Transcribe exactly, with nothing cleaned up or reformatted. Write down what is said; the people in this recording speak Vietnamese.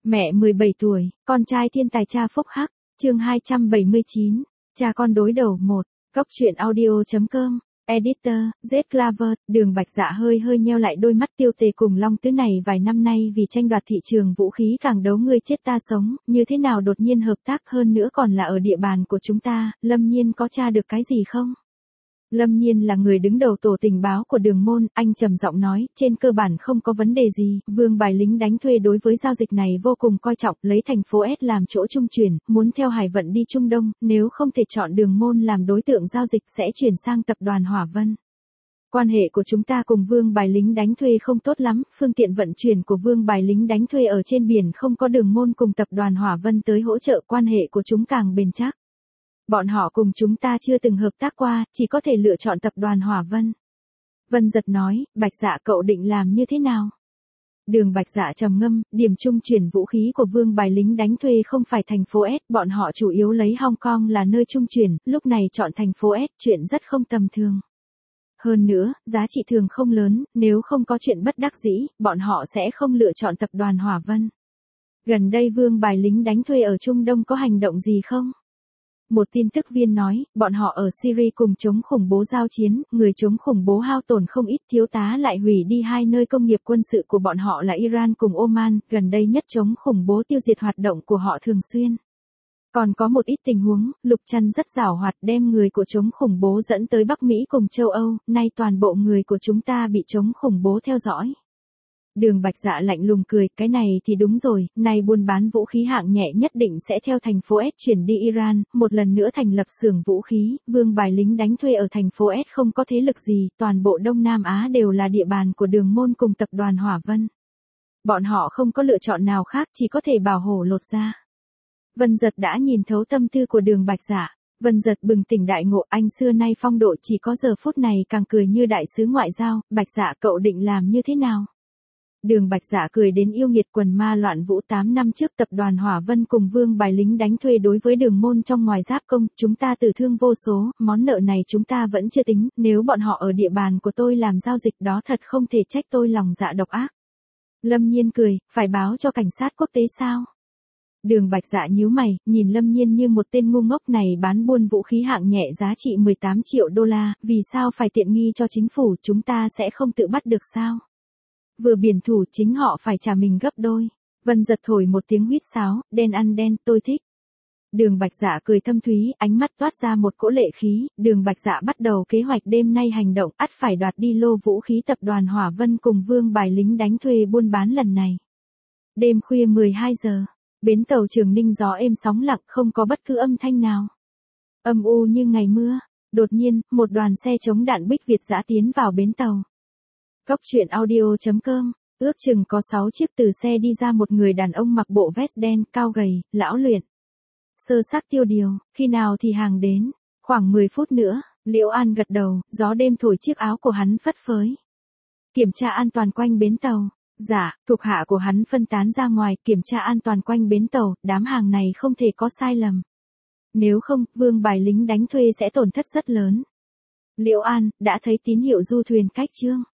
Mẹ mười bảy tuổi, con trai thiên tài cha phúc hắc, chương hai trăm bảy mươi chín, cha con đối đầu một, Cốc truyện audio chấm com, editor, Z Claver, Đường Bạch Dạ hơi hơi nheo lại đôi mắt Tiêu Tề cùng Long Tứ này vài năm nay vì tranh đoạt thị trường vũ khí càng đấu ngươi chết ta sống, như thế nào đột nhiên hợp tác hơn nữa còn là ở địa bàn của chúng ta, Lâm Nhiên có tra được cái gì không? Lâm Nhiên là người đứng đầu tổ tình báo của Đường Môn, anh trầm giọng nói, trên cơ bản không có vấn đề gì, Vương bài lính đánh thuê đối với giao dịch này vô cùng coi trọng, lấy thành phố S làm chỗ trung chuyển, muốn theo Hải Vận đi Trung Đông, nếu không thể chọn Đường Môn làm đối tượng giao dịch sẽ chuyển sang tập đoàn Hỏa Vân. Quan hệ của chúng ta cùng Vương bài lính đánh thuê không tốt lắm, phương tiện vận chuyển của Vương bài lính đánh thuê ở trên biển không có Đường Môn cùng tập đoàn Hỏa Vân tới hỗ trợ, quan hệ của chúng càng bền chắc. Bọn họ cùng chúng ta chưa từng hợp tác qua, chỉ có thể lựa chọn tập đoàn Hỏa Vân. Vân Giật nói, Bạch Dạ cậu định làm như thế nào? Đường Bạch Dạ trầm ngâm, điểm trung chuyển vũ khí của Vương bài lính đánh thuê không phải thành phố S, bọn họ chủ yếu lấy Hong Kong là nơi trung chuyển, lúc này chọn thành phố S, chuyện rất không tầm thường. Hơn nữa, giá trị thường không lớn, nếu không có chuyện bất đắc dĩ, bọn họ sẽ không lựa chọn tập đoàn Hỏa Vân. Gần đây Vương bài lính đánh thuê ở Trung Đông có hành động gì không? Một tin tức viên nói, bọn họ ở Syria cùng chống khủng bố giao chiến, người chống khủng bố hao tổn không ít, thiếu tá lại hủy đi hai nơi công nghiệp quân sự của bọn họ là Iran cùng Oman, gần đây nhất chống khủng bố tiêu diệt hoạt động của họ thường xuyên. Còn có một ít tình huống, Lục Trăn rất giảo hoạt đem người của chống khủng bố dẫn tới Bắc Mỹ cùng châu Âu, nay toàn bộ người của chúng ta bị chống khủng bố theo dõi. Đường Bạch Dạ lạnh lùng cười, cái này thì đúng rồi, nay buôn bán vũ khí hạng nhẹ nhất định sẽ theo thành phố S chuyển đi Iran, một lần nữa thành lập xưởng vũ khí, Vương bài lính đánh thuê ở thành phố S không có thế lực gì, toàn bộ Đông Nam Á đều là địa bàn của Đường Môn cùng tập đoàn Hỏa Vân. Bọn họ không có lựa chọn nào khác, chỉ có thể bảo hổ lột ra. Vân Giật đã nhìn thấu tâm tư của Đường Bạch Dạ. Vân Giật bừng tỉnh đại ngộ, anh xưa nay phong độ chỉ có giờ phút này càng cười như đại sứ ngoại giao, Bạch Dạ cậu định làm như thế nào? Đường Bạch Dạ cười đến yêu nghiệt, quần ma loạn vũ tám năm trước tập đoàn Hỏa Vân cùng Vương bài lính đánh thuê đối với Đường Môn trong ngoài giáp công, chúng ta tử thương vô số, món nợ này chúng ta vẫn chưa tính, nếu bọn họ ở địa bàn của tôi làm giao dịch đó thật không thể trách tôi lòng dạ độc ác. Lâm Nhiên cười, phải báo cho cảnh sát quốc tế sao? Đường Bạch Dạ nhíu mày, nhìn Lâm Nhiên như một tên ngu ngốc này bán buôn vũ khí hạng nhẹ giá trị mười tám triệu đô la, vì sao phải tiện nghi cho chính phủ, chúng ta sẽ không tự bắt được sao? Vừa biển thủ chính họ phải trả mình gấp đôi. Vân Giật thổi một tiếng huýt sáo, đen ăn đen, tôi thích. Đường Bạch Dạ cười thâm thúy, ánh mắt toát ra một cỗ lệ khí, Đường Bạch Dạ bắt đầu kế hoạch đêm nay hành động, ắt phải đoạt đi lô vũ khí tập đoàn Hỏa Vân cùng Vương bài lính đánh thuê buôn bán lần này. Đêm khuya mười hai giờ, bến tàu Trường Ninh gió êm sóng lặng, không có bất cứ âm thanh nào. Âm u như ngày mưa, đột nhiên, một đoàn xe chống đạn Bích Việt giã tiến vào bến tàu. Cốc truyện audio chấm com, ước chừng có sáu chiếc, từ xe đi ra một người đàn ông mặc bộ vest đen, cao gầy, lão luyện. Sơ sắc tiêu điều, khi nào thì hàng đến, khoảng mười phút nữa, Liễu An gật đầu, gió đêm thổi chiếc áo của hắn phất phới. Kiểm tra an toàn quanh bến tàu, dạ, thuộc hạ của hắn phân tán ra ngoài, kiểm tra an toàn quanh bến tàu, đám hàng này không thể có sai lầm. Nếu không, Vương bài lính đánh thuê sẽ tổn thất rất lớn. Liễu An, đã thấy tín hiệu du thuyền cách chưa?